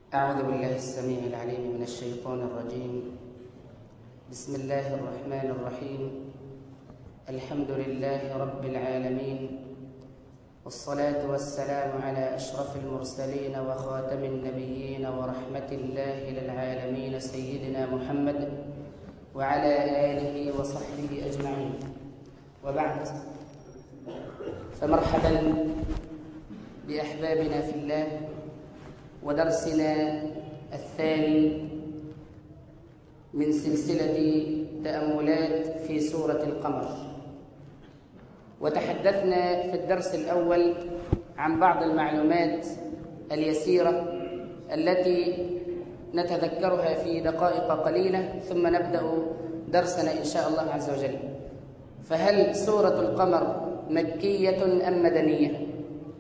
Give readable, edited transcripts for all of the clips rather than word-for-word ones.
أعوذ بالله السميع العليم من الشيطان الرجيم. بسم الله الرحمن الرحيم. الحمد لله رب العالمين، والصلاة والسلام على أشرف المرسلين وخاتم النبيين ورحمة الله للعالمين سيدنا محمد وعلى آله وصحبه أجمعين، وبعد، فمرحبا بأحبابنا في الله ودرسنا الثاني من سلسلة تأملات في سورة القمر. وتحدثنا في الدرس الأول عن بعض المعلومات اليسيرة التي نتذكرها في دقائق قليلة، ثم نبدأ درسنا إن شاء الله عز وجل. فهل سورة القمر مكية أم مدنية؟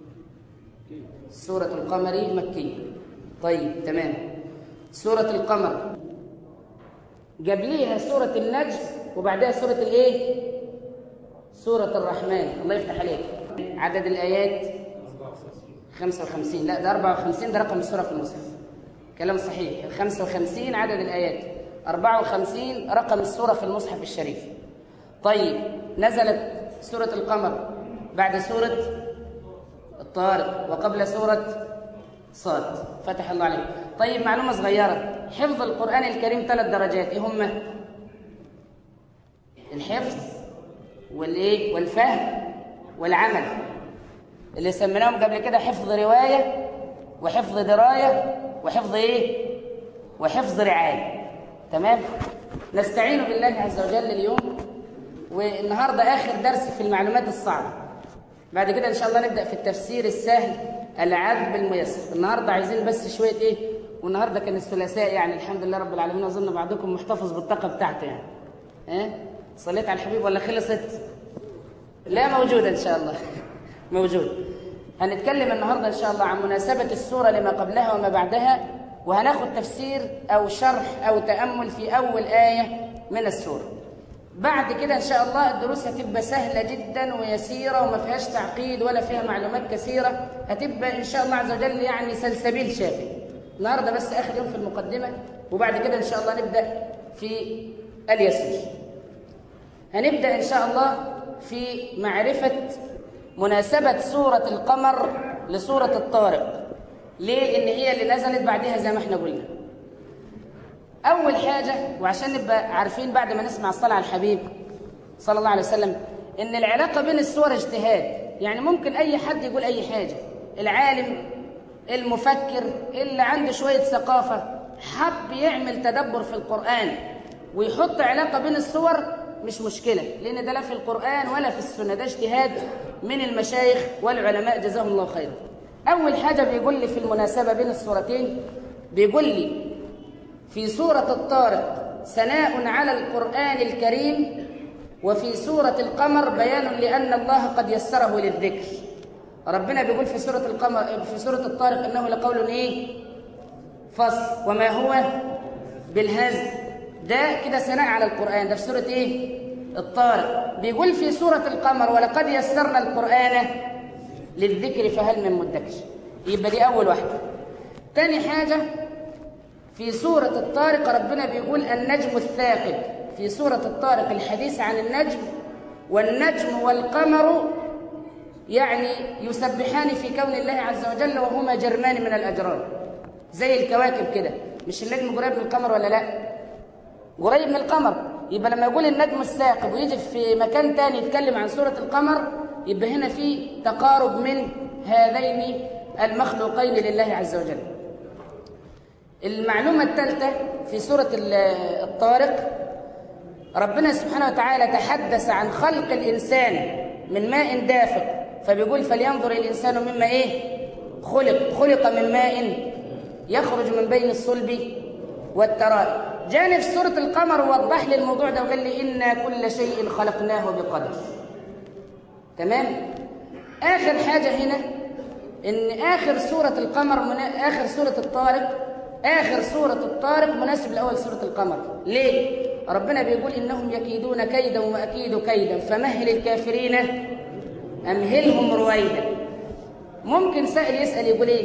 سورة القمر مكية. طيب، تمام. سورة القمر قبليها سورة النجم، وبعدها سورة الايه؟ سورة الرحمن. الله يفتح عليك. عدد الآيات 55. لا، ده 54، ده رقم السورة في المصحف. كلام صحيح. 55 عدد الآيات، 54 رقم السورة في المصحف الشريف. طيب، نزلت سورة القمر بعد سورة الطارق وقبل سورة صاد. فتح الله عليك. طيب، معلومة صغيرة. حفظ القرآن الكريم 3 درجات. ايه هما؟ الحفظ والايه؟ والفهم والعمل، اللي سميناهم قبل كده حفظ رواية وحفظ دراية وحفظ ايه؟ وحفظ رعاية. تمام؟ نستعين بالله عز وجل اليوم، والنهارده آخر درس في المعلومات الصعبة. بعد كده إن شاء الله نبدأ في التفسير السهل العذب الميسر. النهارده عايزين بس شوية إيه؟ والنهارده كان الثلاثاء، يعني الحمد لله رب العالمين. أظن بعضكم محتفظ بالطاقة بتاعته يعني. صليت على الحبيب ولا خلصت؟ لا، موجودة إن شاء الله. موجود. هنتكلم النهارده إن شاء الله عن مناسبة السورة لما قبلها وما بعدها، وهناخد تفسير أو شرح أو تأمل في أول آية من السورة. بعد كده إن شاء الله الدروس هتبقى سهلة جدا ويسيرة وما فيهاش تعقيد ولا فيها معلومات كثيرة. هتبقى إن شاء الله عز وجل يعني سلسبيل شافي. النهاردة بس آخر يوم في المقدمة، وبعد كده إن شاء الله نبدأ في اليسير. هنبدأ إن شاء الله في معرفة مناسبة سورة القمر لسورة الطارق. ليه؟ لأن هي اللي نزلت بعدها زي ما احنا قلنا. أول حاجة، وعشان نبقى عارفين بعد ما نسمع الصلاة على الحبيب صلى الله عليه وسلم، إن العلاقة بين السور اجتهاد. يعني ممكن أي حد يقول أي حاجة. العالم المفكر اللي عنده شوية ثقافة حب يعمل تدبر في القرآن ويحط علاقة بين السور، مش مشكلة، لأن ده لا في القرآن ولا في السنة، ده اجتهاد من المشايخ والعلماء جزاهم الله خيرا. أول حاجة بيقول لي في المناسبة بين السورتين، بيقول لي في سورة الطارق ثناء على القرآن الكريم، وفي سورة القمر بيان لأن الله قد يسره للذكر. ربنا بيقول في سورة القمر، في سورة الطارق، إنه لقول إيه؟ فصل، وما هو بالهزل. ده كده ثناء على القرآن. ده في سورة إيه؟ الطارق. بيقول في سورة القمر ولقد يسرنا القرآن للذكر فهل من مدكر. يبقى دي أول واحدة. تاني حاجة، في سورة الطارق ربنا بيقول النجم الثاقب. في سورة الطارق الحديث عن النجم، والنجم والقمر يعني يسبحان في كون الله عز وجل، وهما جرمان من الأجرام، زي الكواكب كده. مش النجم قريب من القمر ولا لا؟ قريب من القمر. يبقى لما يقول النجم الثاقب ويجي في مكان تاني يتكلم عن سورة القمر، يبقى هنا في تقارب من هذين المخلوقين لله عز وجل. المعلومة الثالثة، في سورة الطارق ربنا سبحانه وتعالى تحدث عن خلق الإنسان من ماء دافق، فبيقول فلينظر الإنسان مما إيه؟ خلق من ماء يخرج من بين الصلب والترائب. جانب سورة القمر ووضح لي الموضوع ده وقال لي إنا كل شيء خلقناه بقدر. تمام؟ آخر حاجة هنا إن آخر سورة القمر آخر سورة الطارق، آخر سورة الطارق مناسب لأول سورة القمر. ليه؟ ربنا بيقول إنهم يكيدون كيدا وأكيد كيدا فمهل الكافرين أمهلهم رويدا. ممكن سائل يسأل يقول إيه؟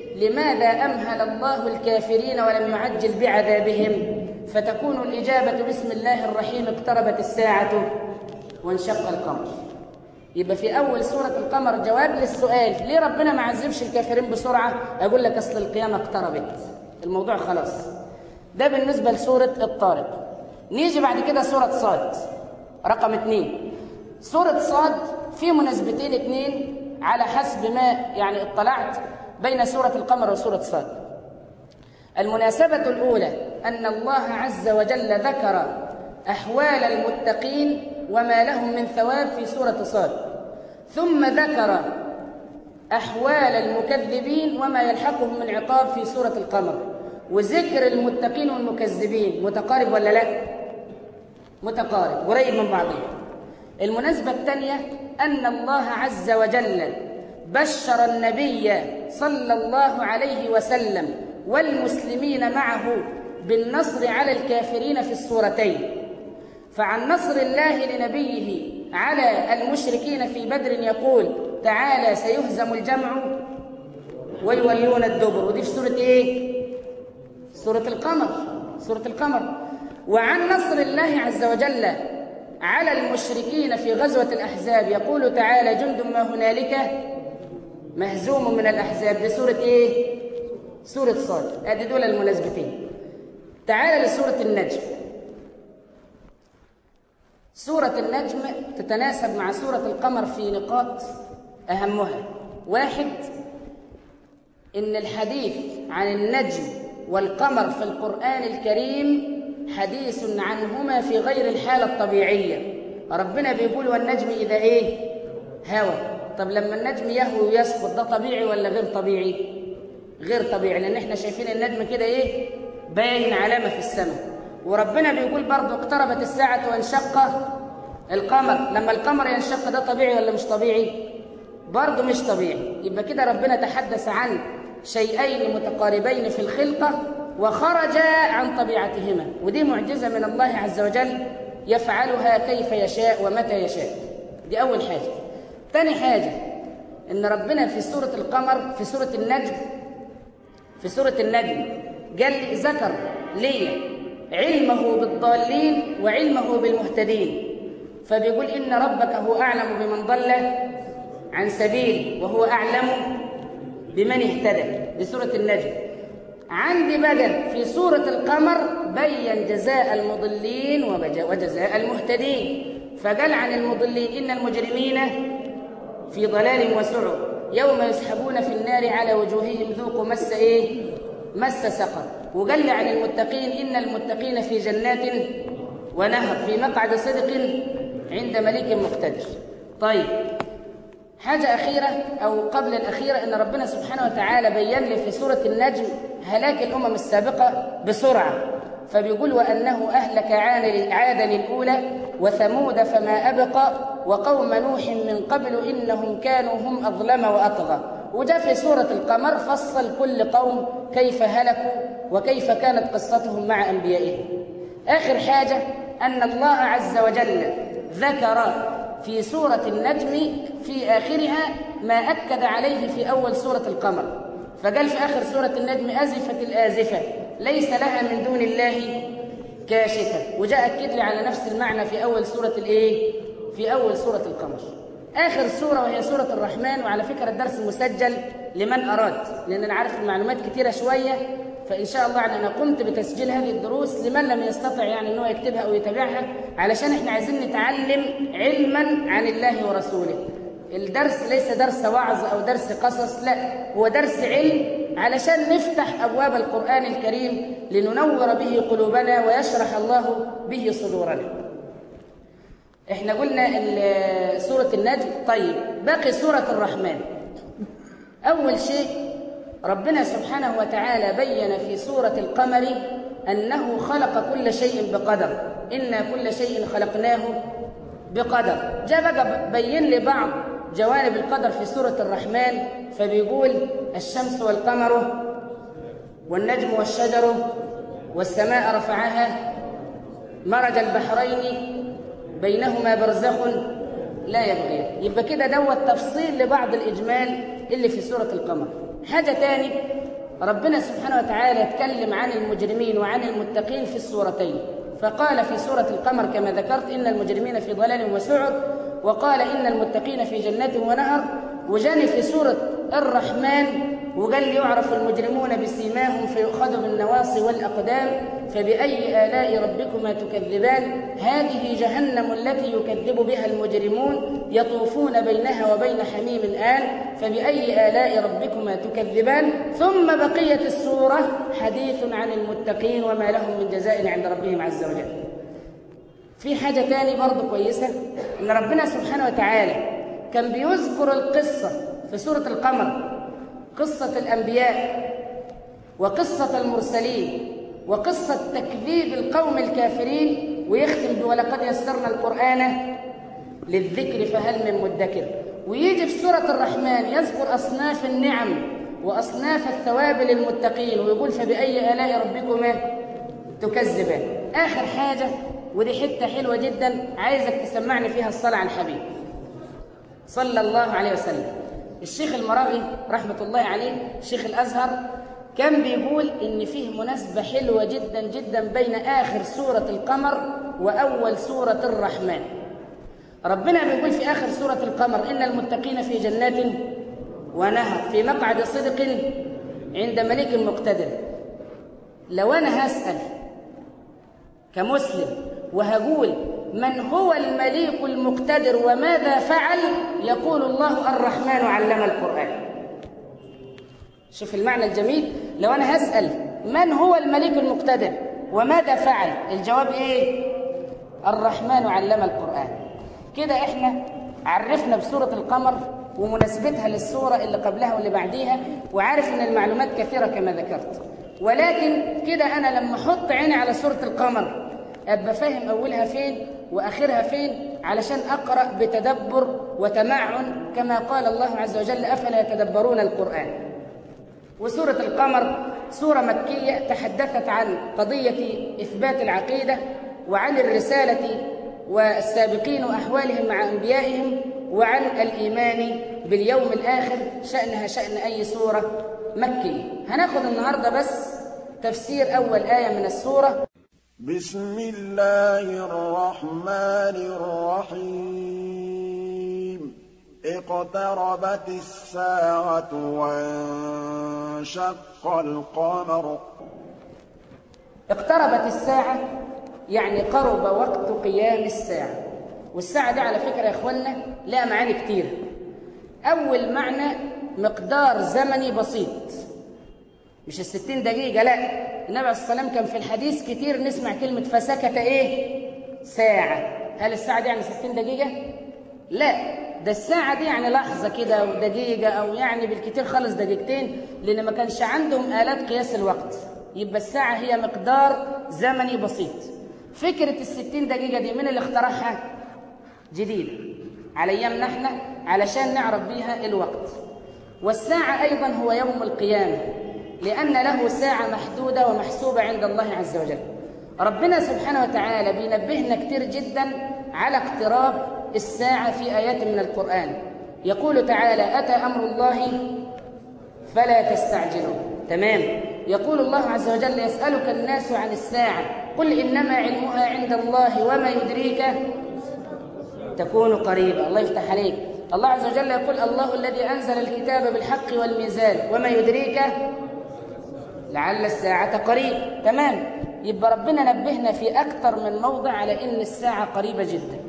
لماذا أمهل الله الكافرين ولم يعجل بعذابهم؟ فتكون الإجابة بسم الله الرحيم اقتربت الساعة وانشق القمر. يبقى في أول سورة القمر جواب للسؤال ليه ربنا ما عذبش الكافرين بسرعة؟ أقول لك أصل القيامة اقتربت، الموضوع خلاص. ده بالنسبة لسورة الطارق. نيجي بعد كده سورة صاد رقم 2. سورة صاد في مناسبتين 2 على حسب ما يعني اطلعت بين سورة القمر وسورة صاد. المناسبة الأولى أن الله عز وجل ذكر أحوال المتقين وما لهم من ثواب في سورة صاد، ثم ذكر أحوال المكذبين وما يلحقهم من عقاب في سورة القمر. وذكر المتقين والمكذبين متقارب ولا لا؟ متقارب، قريب من بعضهم. المناسبة الثانية أن الله عز وجل بشر النبي صلى الله عليه وسلم والمسلمين معه بالنصر على الكافرين في السورتين. فعن نصر الله لنبيه على المشركين في بدر يقول تعالى سيهزم الجمع ويولون الدبر، ودي في سورة ايه؟ سورة القمر. سورة القمر. وعن نصر الله عز وجل على المشركين في غزوة الأحزاب يقول تعالى جند ما هنالك مهزوم من الأحزاب، دي سورة ايه؟ سورة صاد. ادي دول المناسبتين. تعالى لسورة النجم. سورة النجم تتناسب مع سورة القمر في نقاط أهمها. 1، إن الحديث عن النجم والقمر في القرآن الكريم حديث عنهما في غير الحالة الطبيعية. ربنا بيقول والنجم إذا إيه؟ هوى. طب لما النجم يهوي ويسقط ده طبيعي ولا غير طبيعي؟ غير طبيعي، لأن احنا شايفين النجم كده إيه؟ باين علامة في السماء. وربنا بيقول برضو اقتربت الساعة وانشق القمر. لما القمر ينشق ده طبيعي ولا مش طبيعي؟ برضو مش طبيعي. يبقى كده ربنا تحدث عن شيئين متقاربين في الخلقة وخرجا عن طبيعتهما، ودي معجزة من الله عز وجل يفعلها كيف يشاء ومتى يشاء. دي أول حاجة. ثاني حاجة إن ربنا في سورة القمر في سورة النجم قال لي ذكر لي علمه بالضالين وعلمه بالمهتدين، فبيقول إن ربك هو أعلم بمن ضل عن سبيله وهو أعلم بمن اهتدى. دي سورة النجم. عندي بقى في سورة القمر بين جزاء المضلين وجزاء المهتدين، فقال عن المضلين إن المجرمين في ضلال وسعر يوم يسحبون في النار على وجوههم ذوقوا مس إيه؟ مس سقر. وقال لي عن المتقين إن المتقين في جنات ونهر في مقعد صدق عند مليك مقتدر. طيب، حاجة أخيرة أو قبل الأخيرة، إن ربنا سبحانه وتعالى بيّن لي في سورة النجم هلاك الأمم السابقة بسرعة، فبيقول وأنه أهلك عادا الأولى وثمود فما أبقى وقوم نوح من قبل إنهم كانوا هم أظلم وأطغى. وجاء في سورة القمر فصل كل قوم كيف هلكوا وكيف كانت قصتهم مع أنبيائهم. آخر حاجة أن الله عز وجل ذكر في سورة النجم في آخرها ما أكد عليه في أول سورة القمر، فقال في آخر سورة النجم أزفت الآزفة ليس لها من دون الله كاشفة. وجاء أكد لي على نفس المعنى في أول سورة الإيه؟ في أول سورة القمر. آخر سورة وهي سورة الرحمن. وعلى فكرة الدرس مسجل لمن أراد، لأن أنا عارف المعلومات كتيرة شوية، فإن شاء الله أنا قمت بتسجيل هذه الدروس لمن لم يستطع يعني أنه يكتبها أو يتابعها، علشان إحنا عايزين نتعلم علما عن الله ورسوله. الدرس ليس درس وعظ أو درس قصص، لا، هو درس علم علشان نفتح أبواب القرآن الكريم لننور به قلوبنا ويشرح الله به صدورنا. إحنا قلنا سورة النجم. طيب، باقي سورة الرحمن. أول شيء ربنا سبحانه وتعالى بين في سورة القمر أنه خلق كل شيء بقدر، إنا كل شيء خلقناه بقدر. جاء بقى بين لي بعض جوانب القدر في سورة الرحمن، فبيقول الشمس والقمر والنجم والشجر والسماء رفعها مرج البحرين بينهما برزخ لا يبغيان. يبقى كده دوت تفصيل لبعض الإجمال اللي في سورة القمر. حاجة تاني، ربنا سبحانه وتعالى يتكلم عن المجرمين وعن المتقين في السورتين، فقال في سورة القمر كما ذكرت إن المجرمين في ضلال وسعر، وقال إن المتقين في جنات ونهر، وجاني في سورة الرحمن وقال لي يعرف المجرمون بسيماهم فيؤخذ بالنواصي والأقدام فبأي آلاء ربكما تكذبان هذه جهنم التي يكذب بها المجرمون يطوفون بينها وبين حميم آن فبأي آلاء ربكما تكذبان. ثم بقية السورة حديث عن المتقين وما لهم من جزاء عند ربهم عز وجل. في حاجة تاني برضو كويسة، إن ربنا سبحانه وتعالى كان بيذكر القصة في سورة القمر، قصة الأنبياء وقصة المرسلين وقصة تكذيب القوم الكافرين، ويختم ولقد يسرنا القرآن للذكر فهل من مدكر. ويجي في سورة الرحمن يذكر أصناف النعم وأصناف الثواب للمتقين ويقول فبأي آلاء ربكما تكذبان. آخر حاجة ودي حتة حلوة جدا عايزك تسمعني فيها الصلاة على الحبيب صلى الله عليه وسلم. الشيخ المراغي رحمة الله عليه شيخ الأزهر كان بيقول إن فيه مناسبة حلوة جدا جدا بين آخر سورة القمر وأول سورة الرحمن. ربنا بيقول في آخر سورة القمر إن المتقين في جنات ونهر في مقعد صدق عند ملك مقتدر. لو أنا هسأل كمسلم وهقول من هو المليك المقتدر وماذا فعل، يقول الله الرحمن علم القرآن. شوف المعنى الجميل. لو أنا هسأل من هو الملك المقتدر وماذا فعل، الجواب إيه؟ الرحمن علم القرآن. كده إحنا عرفنا بسورة القمر ومناسبتها للسورة اللي قبلها واللي بعديها، وعارف إن المعلومات كثيرة كما ذكرت، ولكن كده أنا لما أحط عيني على سورة القمر أبقى فاهم أولها فين وآخرها فين علشان أقرأ بتدبر وتمعن كما قال الله عز وجل أفلا يتدبرون القرآن. وسورة القمر سورة مكية تحدثت عن قضية إثبات العقيدة وعن الرسالة والسابقين وأحوالهم مع أنبيائهم وعن الإيمان باليوم الآخر، شأنها شأن أي سورة مكية. هناخد النهاردة بس تفسير أول آية من السورة. بسم الله الرحمن الرحيم. اقتربت الساعة وانشق القمر. اقتربت الساعة يعني قرب وقت قيام الساعة. والساعة دي على فكرة يا إخوانا لها معاني كتير. أول معنى مقدار زمني بسيط، مش 60 دقيقة، لا. النبي عليه الصلاة والسلام كان في الحديث كتير نسمع كلمة فسكت إيه؟ ساعة. هل الساعة دي يعني 60 دقيقة؟ لا، ده الساعة دي يعني لحظة كده ودقيقة، أو يعني بالكتير خالص دقيقتين، لأن ما كانش عندهم آلات قياس الوقت. يبقى الساعة هي مقدار زمني بسيط. فكرة 60 دقيقة دي من اللي اخترعها؟ جديدة على أيامنا احنا علشان نعرف بيها الوقت. والساعة أيضا هو يوم القيامة، لأن له ساعة محدودة ومحسوبة عند الله عز وجل. ربنا سبحانه وتعالى بينبهنا كتير جدا على اقتراب الساعة في آيات من القرآن. يقول تعالى أتى أمر الله فلا تستعجلوا. تمام. يقول الله عز وجل يسألك الناس عن الساعة قل إنما علمها عند الله وما يدريك تكون قريبا. الله يفتح عليك. الله عز وجل يقول الله الذي أنزل الكتاب بالحق والميزان وما يدريك لعل الساعة قريب. تمام. يبقى ربنا نبهنا في أكثر من موضع على إن الساعة قريبة جدا.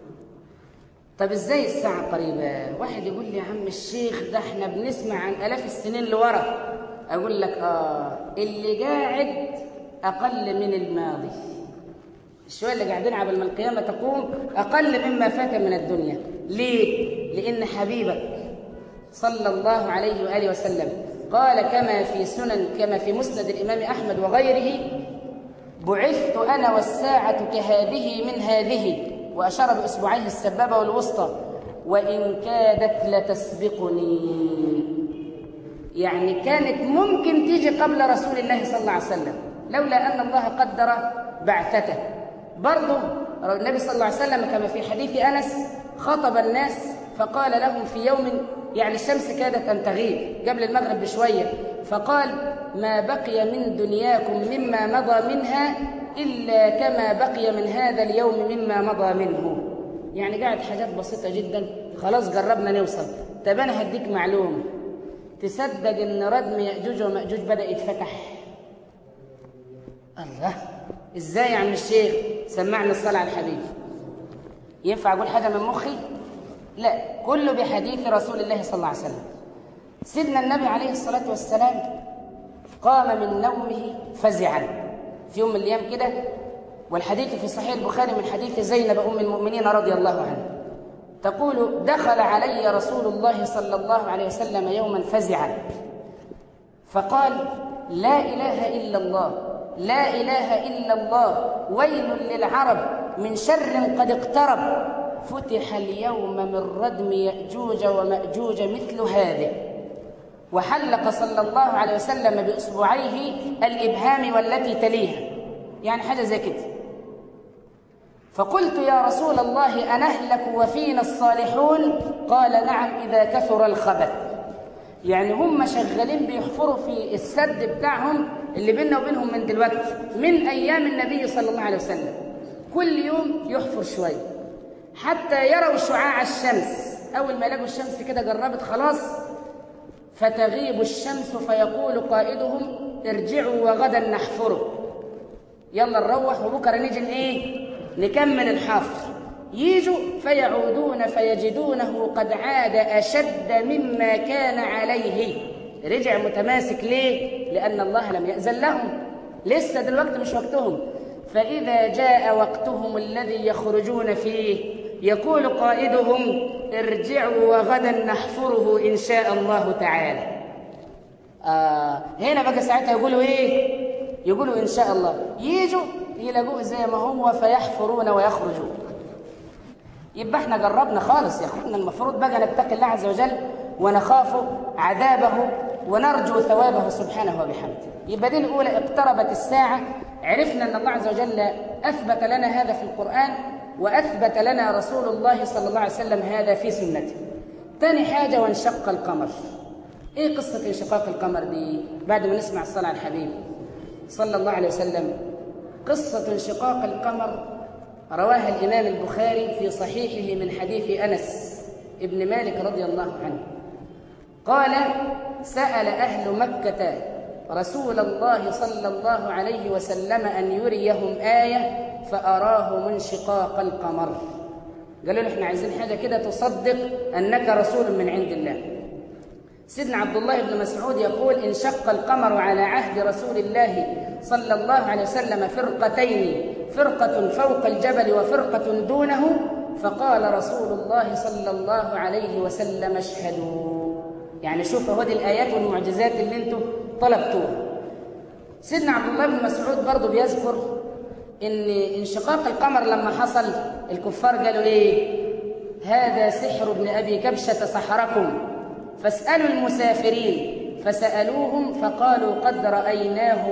طب إزاي الساعة قريبة؟ واحد يقول لي يا عم الشيخ ده احنا بنسمع عن آلاف السنين لورا. أقول لك اللي قاعد أقل من الماضي. الشوية اللي قاعدين عبال ما القيامة تقوم أقل مما فات من الدنيا. ليه؟ لأن حبيبك صلى الله عليه وآله وسلم قال كما في مسند الإمام أحمد وغيره بعثت أنا والساعة كهذه من هذه، وأشار بإصبعيه السبابة والوسطى، وإن كادت لتسبقني. يعني كانت ممكن تيجي قبل رسول الله صلى الله عليه وسلم لولا أن الله قدر بعثته. برضه النبي صلى الله عليه وسلم كما في حديث أنس خطب الناس فقال لهم في يوم يعني الشمس كادت أن تغيب قبل المغرب بشوية، فقال: ما بقي من دنياكم مما مضى منها إلا كما بقي من هذا اليوم مما مضى منه. يعني قاعد حاجات بسيطة جدا، خلاص قربنا نوصل. طب أنا هديك معلومة تصدق إن ردم يأجوج ومأجوج بدأ يتفتح؟ الله، إزاي يا عم الشيخ؟ سمعنا الصلاة على الحبيب. ينفع أقول حاجة من مخي؟ لا، كله بحديث رسول الله صلى الله عليه وسلم. سيدنا النبي عليه الصلاة والسلام قام من نومه فزعا في يوم من الأيام كده، والحديث في صحيح البخاري من حديث زينب أم المؤمنين رضي الله عنها تقول: دخل علي رسول الله صلى الله عليه وسلم يوما فزعا فقال: لا إله إلا الله، لا إله إلا الله، ويل للعرب من شر قد اقترب، فتح اليوم من ردم يأجوج ومأجوج مثل هذه. وحلق صلى الله عليه وسلم بإصبعيه الإبهام والتي تليها، يعني حاجة زي كده. فقلت: يا رسول الله أنهلك وفينا الصالحون؟ قال: نعم إذا كثر الخبث. يعني هم شغالين بيحفروا في السد بتاعهم اللي بيننا وبينهم من دلوقتي، من أيام النبي صلى الله عليه وسلم، كل يوم يحفر شوية حتى يروا شعاع الشمس. أول ما يلاقوا الشمس كده قربت خلاص فتغيب الشمس، فيقول قائدهم: ارجعوا وغدا نحفره، يلا نروح وبكرة نيجي نكمل الحفر. يجوا فيعودون فيجدونه قد عاد أشد مما كان عليه، رجع متماسك. ليه؟ لأن الله لم يأذن لهم، لسه دلوقتي مش وقتهم. فإذا جاء وقتهم الذي يخرجون فيه يقول قائدهم: ارجعوا وغدا نحفره إن شاء الله تعالى. هنا بقى ساعتها يقولوا يقولوا إن شاء الله. ييجوا يلاقوه زي ما هو فيحفرون ويخرجون. يبقى احنا قربنا خالص يا اخوانا، المفروض بقى نتقي الله عز وجل ونخاف عذابه ونرجو ثوابه سبحانه وبحمده. يبقى دي الأولى، اقتربت الساعة. عرفنا أن الله عز وجل أثبت لنا هذا في القرآن، وأثبت لنا رسول الله صلى الله عليه وسلم هذا في سنته. تاني حاجة، وانشق القمر. إيه قصة انشقاق القمر دي بعد ما نسمع الصلاة على الحبيب صلى الله عليه وسلم؟ قصة انشقاق القمر رواها الإمام البخاري في صحيحه من حديث أنس ابن مالك رضي الله عنه قال: سأل أهل مكة رسول الله صلى الله عليه وسلم أن يريهم آية فأراهم انشقاق القمر. قالوا له: احنا عايزين حاجة كده تصدق أنك رسول من عند الله. سيدنا عبد الله بن مسعود يقول: انشق القمر على عهد رسول الله صلى الله عليه وسلم فرقتين، فرقة فوق الجبل وفرقة دونه، فقال رسول الله صلى الله عليه وسلم: اشهدوا. يعني شوفوا هذه الآيات والمعجزات اللي انتم طلبتوها. سيدنا عبد الله بن مسعود برضه بيذكر ان انشقاق القمر لما حصل الكفار قالوا: هذا سحر ابن أبي كبشة سحركم، فاسألوا المسافرين. فسألوهم فقالوا: قد رأيناه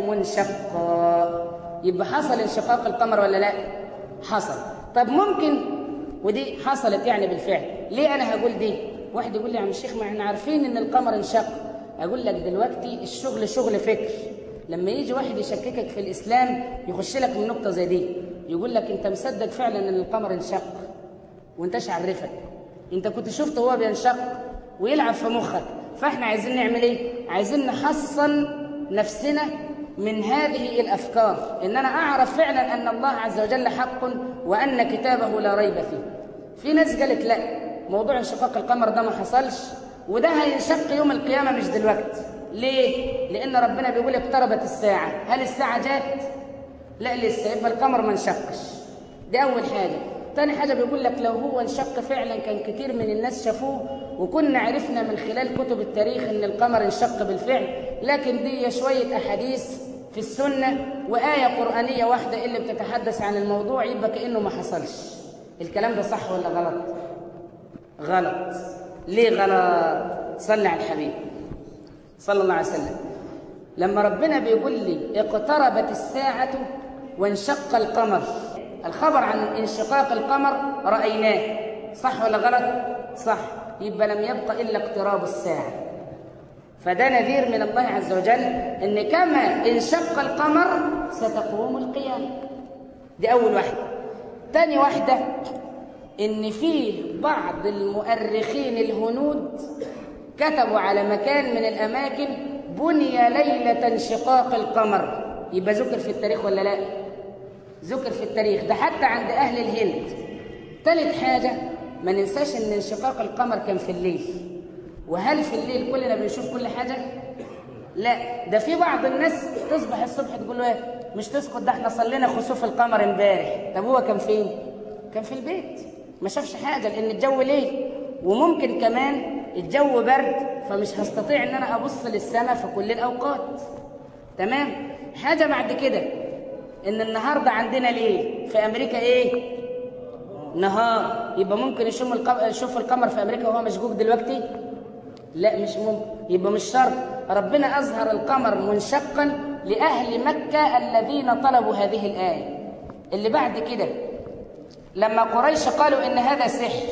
منشقا. يبقى حصل انشقاق القمر ولا لا؟ حصل. طب ممكن، ودي حصلت يعني بالفعل. ليه أنا هقول دي؟ واحد يقول لي: يا عم الشيخ ما احنا عارفين ان القمر انشق. أقول لك دلوقتي الشغل شغل فكر. لما يجي واحد يشككك في الإسلام يخش لك من نقطة زي دي، يقول لك أنت مصدق فعلا ان القمر انشق وانتش عرفك، انت كنت شفته هو بينشق، ويلعب في مخك. فاحنا عايزين نعمل ايه؟ عايزين نحصن نفسنا من هذه الأفكار، إن أنا أعرف فعلا أن الله عز وجل حق وأن كتابه لا ريب فيه. في ناس قالت لا، موضوع انشقاق القمر ده ما حصلش، وده هينشق يوم القيامة مش دلوقتي. ليه؟ لأن ربنا بيقول اقتربت الساعة. هل الساعة جات؟ لا لسه، يبقى القمر ما انشقش. دي أول حاجة. تاني حاجة بيقول لك لو هو انشق فعلا كان كتير من الناس شافوه، وكنا عرفنا من خلال كتب التاريخ ان القمر انشق بالفعل. لكن دي شوية أحاديث في السنة وآية قرآنية واحدة اللي بتتحدث عن الموضوع، يبقى كأنه ما حصلش. الكلام ده صح ولا غلط؟ غلط. ليه غلط؟ صلى على الحبيب صلى الله عليه وسلم. لما ربنا بيقول لي اقتربت الساعة وانشق القمر، الخبر عن انشقاق القمر رأيناه، صح ولا غلط؟ صح. يبقى لم يبق إلا اقتراب الساعة. فده نذير من الله عز وجل إن كما انشق القمر ستقوم القيامة. دي أول واحدة. تاني واحدة، إن فيه بعض المؤرخين الهنود كتبوا على مكان من الأماكن بني ليلة انشقاق القمر. يبقى ذكر في التاريخ ولا لا؟ ذكر في التاريخ، ده حتى عند أهل الهند. ثالث حاجة، ما ننساش إن انشقاق القمر كان في الليل. وهل في الليل كلنا بنشوف كل حاجة؟ لا، ده في بعض الناس تصبح الصبح تقول له ايه، مش تسكت، ده احنا صلينا خسوف القمر امبارح. طب هو كان فين؟ كان في البيت، ما شافش حاجة لأن الجو ليل، وممكن كمان الجو برد، فمش هستطيع ان انا ابص للسماء في كل الاوقات. تمام. حاجه بعد كده، ان النهارده عندنا ليل، في امريكا ايه؟ نهار. يبقى ممكن يشوف القمر في امريكا وهو مشقوق دلوقتي؟ لا، مش ممكن. يبقى مش شرط. ربنا اظهر القمر منشقا لاهل مكه الذين طلبوا هذه الايه. اللي بعد كده، لما قريش قالوا ان هذا سحر،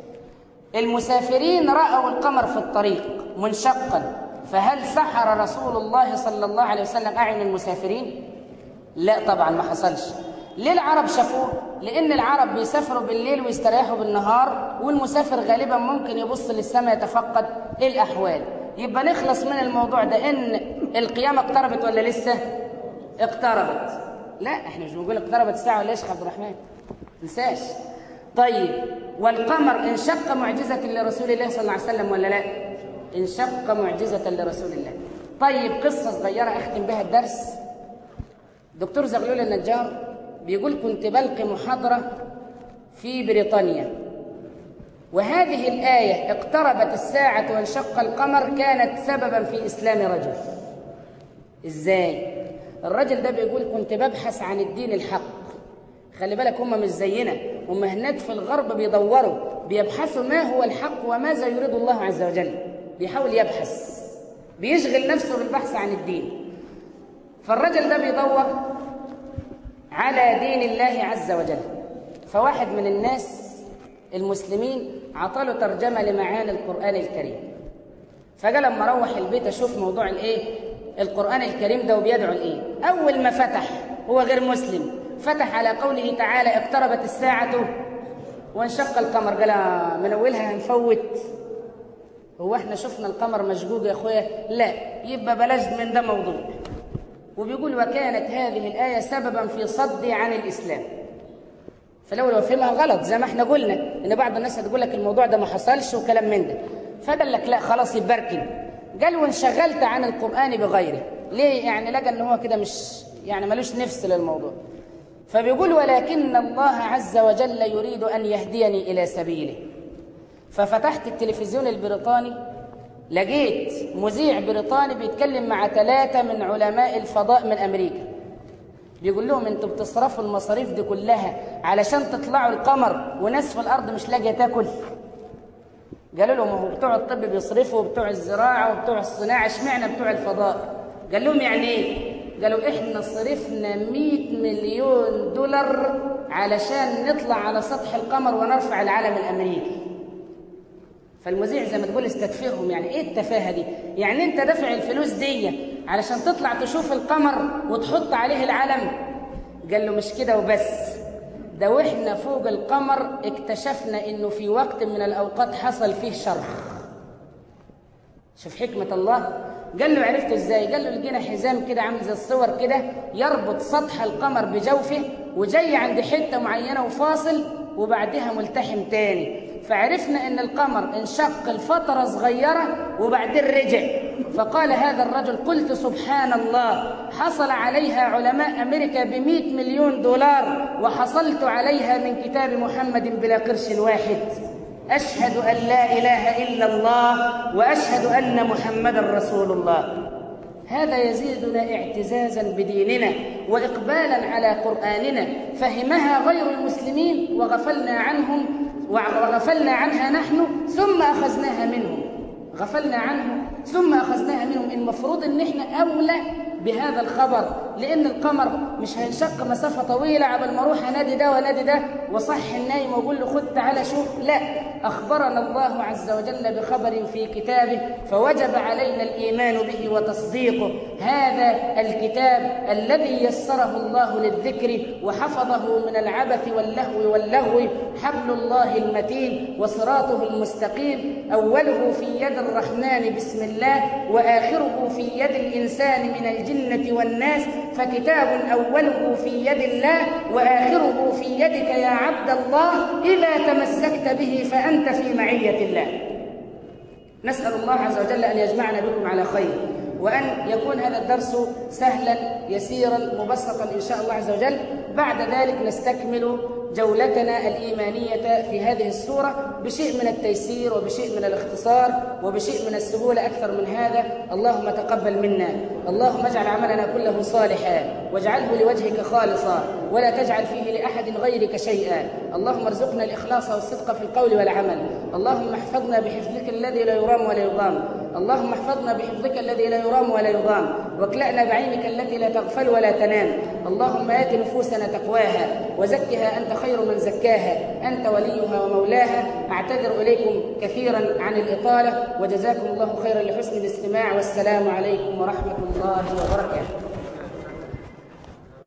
المسافرين رأوا القمر في الطريق منشقا، فهل سحر رسول الله صلى الله عليه وسلم أعين المسافرين؟ لا طبعا، ما حصلش. ليه العرب شافوه؟ لأن العرب بيسافروا بالليل ويستريحوا بالنهار، والمسافر غالبا ممكن يبص للسماء يتفقد الأحوال. يبقى نخلص من الموضوع ده إن القيامة اقتربت ولا لسه؟ اقتربت. لا، احنا مش بنقول اقتربت الساعة ولا ايش يا عبد الرحمن؟ تنساش. طيب، والقمر انشق معجزة لرسول الله صلى الله عليه وسلم ولا لا؟ انشق معجزة لرسول الله. طيب، قصة صغيرة أختم بها الدرس. دكتور زغلول النجار بيقول كنت بلقي محاضرة في بريطانيا، وهذه الآية اقتربت الساعة وانشق القمر كانت سببا في إسلام رجل. إزاي؟ الرجل ده بيقول كنت ببحث عن الدين الحق. خلي بالك، هم مش زينا، هم هناك في الغرب بيبحثوا ما هو الحق وماذا يريد الله عز وجل. بيحاول يبحث، بيشغل نفسه بالبحث عن الدين. فالرجل ده بيدور على دين الله عز وجل. فواحد من الناس المسلمين عطاله ترجمة لمعاني القرآن الكريم. فقال لما روح البيت أشوف موضوع القرآن الكريم ده وبيدعو أول ما فتح، هو غير مسلم، فتح على قوله تعالى اقتربت الساعة وانشق القمر، قال من أولها هنفوت؟ هو احنا شفنا القمر مشقوق يا أخويا؟ لا، يبقى بلاش من ده موضوع. وبيقول وكانت هذه الآية سببا في صدي عن الإسلام. فالأول وفهمها غلط، زي ما احنا قلنا إن بعض الناس هتقول لك الموضوع ده ما حصلش وكلام من ده، فقال لك لا خلاص يبركن. قال وانشغلت عن القرآن بغيره. ليه؟ يعني لقى إن هو كده مش ملوش نفس للموضوع. فبيقول ولكن الله عز وجل يريد أن يهديني إلى سبيله. ففتحت التلفزيون البريطاني، لقيت مذيع بريطاني بيتكلم مع 3 من علماء الفضاء من أمريكا. بيقول لهم انتوا بتصرفوا المصاريف دي كلها علشان تطلعوا القمر وناس في الأرض مش لاقية تاكل؟ قالوا لهم هو بتوع الطب بيصرفوا وبتوع الزراعة وبتوع الصناعة، اشمعنى بتوع الفضاء؟ قال لهم يعني ايه؟ قالوا احنا صرفنا 100 مليون دولار علشان نطلع على سطح القمر ونرفع العلم الأمريكي. فالمذيع زي ما تقول استدفئهم، يعني ايه التفاهة دي؟ يعني انت دافع الفلوس دي علشان تطلع تشوف القمر وتحط عليه العلم؟ قال له مش كده وبس، ده واحنا فوق القمر اكتشفنا انه في وقت من الاوقات حصل فيه شرخ. شوف حكمة الله. قال له عرفت ازاي؟ قال له لقينا حزام كده عامل زي الصور كده يربط سطح القمر بجوفه، وجاي عند حتة معينة وفاصل وبعدها ملتحم تاني، فعرفنا ان القمر انشق لفترة صغيرة وبعدين رجع. فقال هذا الرجل قلت سبحان الله، حصل عليها علماء أمريكا ب100 مليون دولار وحصلت عليها من كتاب محمد بلا قرش واحد. أشهد أن لا إله إلا الله وأشهد أن محمد رسول الله. هذا يزيدنا اعتزازا بديننا وإقبالا على قرآننا. فهمها غير المسلمين وغفلنا عنها نحن ثم أخذناها منهم. غفلنا عنه ثم أخذناها منهم. المفروض أن احنا أولى بهذا الخبر، لأن القمر مش هينشق مسافة طويلة عبال ما أروح أنادي ده وأنادي ده وصح النايم وأقول له خد تعالى شوف، لا، أخبرنا الله عز وجل بخبر في كتابه فوجب علينا الإيمان به وتصديقه. هذا الكتاب الذي يسره الله للذكر وحفظه من العبث واللهو حبل الله المتين وصراطه المستقيم، أوله في يد الرحمن بسم الله وآخره في يد الإنسان من الجنة والناس، فكتاب أوله في يد الله وآخره في يدك يا عبد الله، إذا تمسكت به فأنت في معية الله. نسأل الله عز وجل أن يجمعنا بكم على خير، وأن يكون هذا الدرس سهلا يسيرا مبسطا إن شاء الله عز وجل. بعد ذلك نستكمل جولتنا الإيمانية في هذه السورة بشيء من التيسير وبشيء من الاختصار وبشيء من السهولة أكثر من هذا. اللهم تقبل منا، اللهم اجعل عملنا كله صالحا واجعله لوجهك خالصا ولا تجعل فيه لأحد غيرك شيئا. اللهم ارزقنا الإخلاص والصدق في القول والعمل. اللهم احفظنا بحفظك الذي لا يرام ولا يضام. اللهم احفظنا بحفظك الذي لا يرام ولا يضام، واكلأنا بعينك التي لا تغفل ولا تنام. اللهم آت نفوسنا تقواها وزكها أنت خير من زكاها، أنت وليها ومولاها. أعتذر إليكم كثيرا عن الإطالة، وجزاكم الله خيرا لحسن الاستماع، والسلام عليكم ورحمة الله وبركاته.